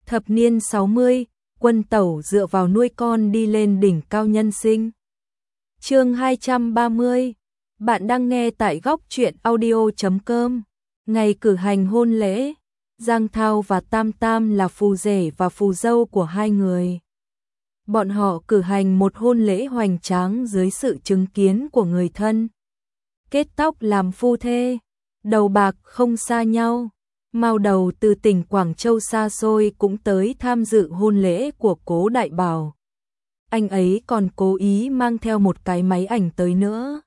Thập niên 60, Quân Tẩu dựa vào nuôi con đi lên đỉnh cao nhân sinh. Chương 230. Bạn đang nghe tại góc truyện audio.com. Ngày cử hành hôn lễ, Giang Thao và Tam Tam là phù rể và phù dâu của hai người. Bọn họ cử hành một hôn lễ hoành tráng dưới sự chứng kiến của người thân. Kết tóc làm phu thê, đầu bạc không xa nhau. Mao Đầu từ tỉnh Quảng Châu xa xôi cũng tới tham dự hôn lễ của Cố Đại Bảo. Anh ấy còn cố ý mang theo một cái máy ảnh tới nữa.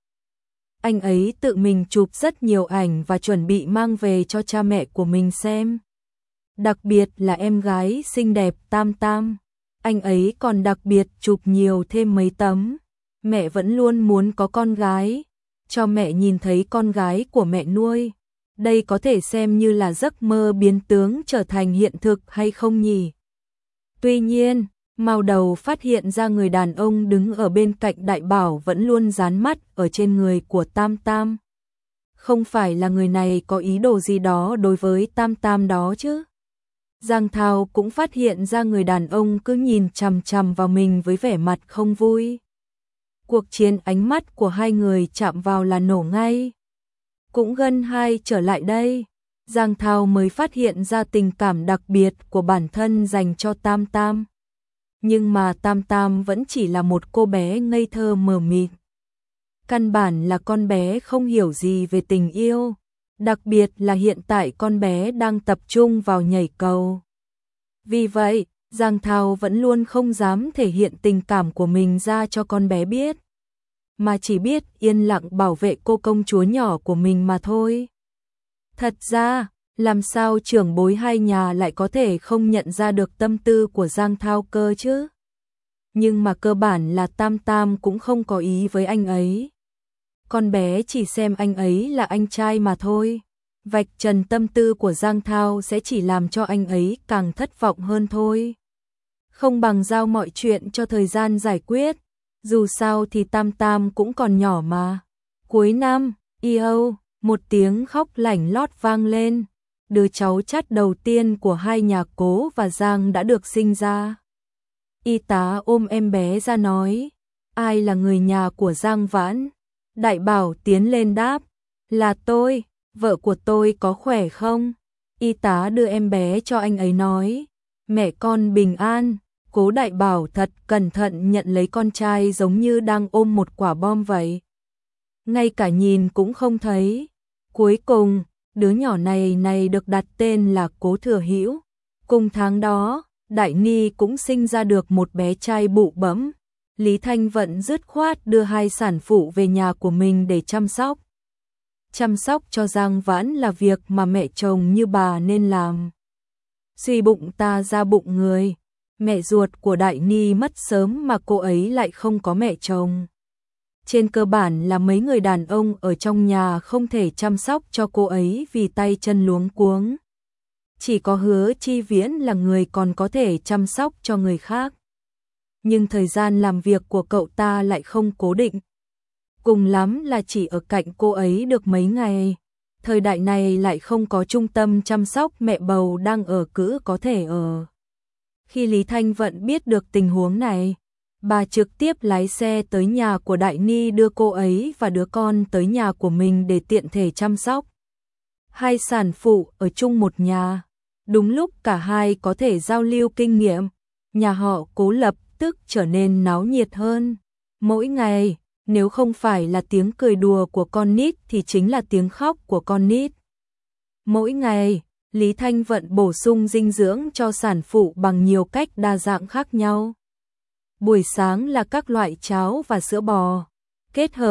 Anh ấy tự mình chụp rất nhiều ảnh và chuẩn bị mang về cho cha mẹ của mình xem. Đặc biệt là em gái xinh đẹp Tam Tam. Anh ấy còn đặc biệt chụp nhiều thêm mấy tấm. Mẹ vẫn luôn muốn có con gái, cho mẹ nhìn thấy con gái của mẹ nuôi. Đây có thể xem như là giấc mơ biến tướng trở thành hiện thực hay không nhỉ? Tuy nhiên, Mao Đầu phát hiện ra người đàn ông đứng ở bên cạnh Đại Bảo vẫn luôn dán mắt ở trên người của Tam Tam. Không phải là người này có ý đồ gì đó đối với Tam Tam đó chứ? Giang Thao cũng phát hiện ra người đàn ông cứ nhìn chằm chằm vào mình với vẻ mặt không vui. Cuộc chiến ánh mắt của hai người chạm vào là nổ ngay. Cũng gần hai trở lại đây, Giang Thao mới phát hiện ra tình cảm đặc biệt của bản thân dành cho Tam Tam. Nhưng mà Tam Tam vẫn chỉ là một cô bé ngây thơ mờ mịt. Căn bản là con bé không hiểu gì về tình yêu, đặc biệt là hiện tại con bé đang tập trung vào nhảy cầu. Vì vậy, Giang Thao vẫn luôn không dám thể hiện tình cảm của mình ra cho con bé biết, mà chỉ biết yên lặng bảo vệ cô công chúa nhỏ của mình mà thôi. Thật ra, làm sao trưởng bối hai nhà lại có thể không nhận ra được tâm tư của Giang Thao cơ chứ? Nhưng mà cơ bản là Tam Tam cũng không có ý với anh ấy. Con bé chỉ xem anh ấy là anh trai mà thôi. Vạch trần tâm tư của Giang Thao sẽ chỉ làm cho anh ấy càng thất vọng hơn thôi. Không bằng giao mọi chuyện cho thời gian giải quyết. Dù sao thì Tam Tam cũng còn nhỏ mà. Cuối năm, một tiếng khóc lảnh lót vang lên. Đứa cháu chắt đầu tiên của hai nhà Cố và Giang đã được sinh ra. Y tá ôm em bé ra nói, ai là người nhà của Giang Vãn? Đại Bảo tiến lên đáp, là tôi, vợ của tôi có khỏe không? Y tá đưa em bé cho anh ấy nói, mẹ con bình an. Cố Đại Bảo thật cẩn thận nhận lấy con trai giống như đang ôm một quả bom vậy. Ngay cả nhìn cũng không thấy. Cuối cùng, đứa nhỏ này được đặt tên là Cố Thừa Hữu. Cùng tháng đó, Đại Ni cũng sinh ra được một bé trai bụ bẫm. Lý Thanh Vận dứt khoát đưa hai sản phụ về nhà của mình để chăm sóc. Chăm sóc cho Giang Vãn là việc mà mẹ chồng như bà nên làm. Suy bụng ta ra bụng người. Mẹ ruột của Đại Ni mất sớm mà cô ấy lại không có mẹ chồng. Trên cơ bản là mấy người đàn ông ở trong nhà không thể chăm sóc cho cô ấy vì tay chân luống cuống. Chỉ có Hứa Chi Viễn là người còn có thể chăm sóc cho người khác. Nhưng thời gian làm việc của cậu ta lại không cố định. Cùng lắm là chỉ ở cạnh cô ấy được mấy ngày. Thời đại này lại không có trung tâm chăm sóc mẹ bầu đang ở cữ có thể ở. Khi Lý Thanh Vận biết được tình huống này, bà trực tiếp lái xe tới nhà của Đại Ni đưa cô ấy và đứa con tới nhà của mình để tiện thể chăm sóc. Hai sản phụ ở chung một nhà, đúng lúc cả hai có thể giao lưu kinh nghiệm, nhà họ Cố lập tức trở nên náo nhiệt hơn. Mỗi ngày, nếu không phải là tiếng cười đùa của con nít thì chính là tiếng khóc của con nít. Mỗi ngày, Lý Thanh Vận bổ sung dinh dưỡng cho sản phụ bằng nhiều cách đa dạng khác nhau. Buổi sáng là các loại cháo và sữa bò, kết hợp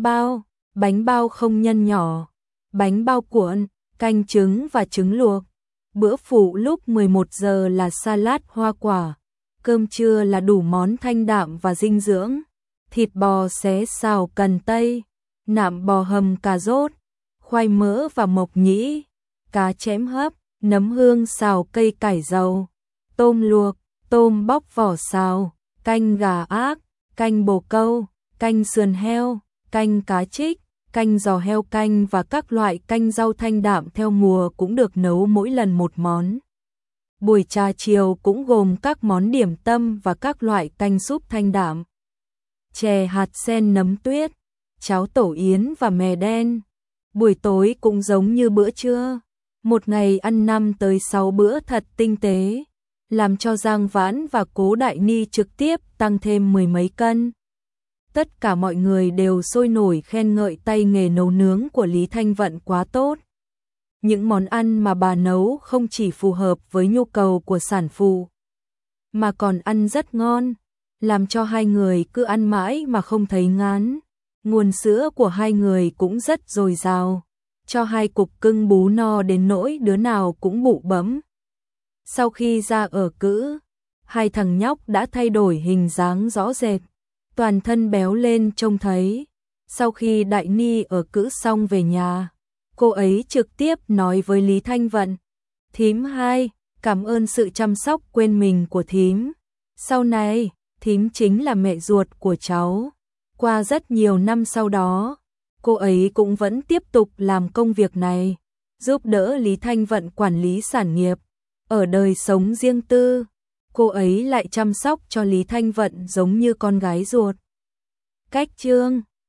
bánh bao không nhân nhỏ, bánh bao cuộn, canh trứng và trứng luộc. Bữa phụ lúc 11 giờ là salad hoa quả, cơm trưa là đủ món thanh đạm và dinh dưỡng, thịt bò xé xào cần tây, nạm bò hầm cà rốt, khoai mỡ và mộc nhĩ, cá chém hấp, nấm hương xào cây cải dầu, tôm luộc, tôm bóc vỏ xào, canh gà ác, canh bồ câu, canh sườn heo, canh cá trích, canh giò heo canh và các loại canh rau thanh đạm theo mùa cũng được nấu mỗi lần một món. Buổi trà chiều cũng gồm các món điểm tâm và các loại canh súp thanh đạm. Chè hạt sen nấm tuyết, cháo tổ yến và mè đen. Buổi tối cũng giống như bữa trưa, một ngày ăn 5 tới 6 bữa thật tinh tế, làm cho Giang Vãn và Cố Đại Ni trực tiếp tăng thêm 10 mấy cân. Tất cả mọi người đều sôi nổi khen ngợi tay nghề nấu nướng của Lý Thanh Vận quá tốt. Những món ăn mà bà nấu không chỉ phù hợp với nhu cầu của sản phụ, mà còn ăn rất ngon, làm cho hai người cứ ăn mãi mà không thấy ngán. Nguồn sữa của hai người cũng rất dồi dào, cho hai cục cưng bú no đến nỗi đứa nào cũng bụ bẫm. Sau khi ra ở cữ, hai thằng nhóc đã thay đổi hình dáng rõ rệt, toàn thân béo lên trông thấy. Sau khi Đại Ni ở cữ xong về nhà, cô ấy trực tiếp nói với Lý Thanh Vận: "Thím hai, cảm ơn sự chăm sóc quên mình của thím. Sau này, thím chính là mẹ ruột của cháu." Qua rất nhiều năm sau đó, cô ấy cũng vẫn tiếp tục làm công việc này, giúp đỡ Lý Thanh Vận quản lý sản nghiệp. Ở đời sống riêng tư, cô ấy lại chăm sóc cho Lý Thanh Vận giống như con gái ruột. Cách chương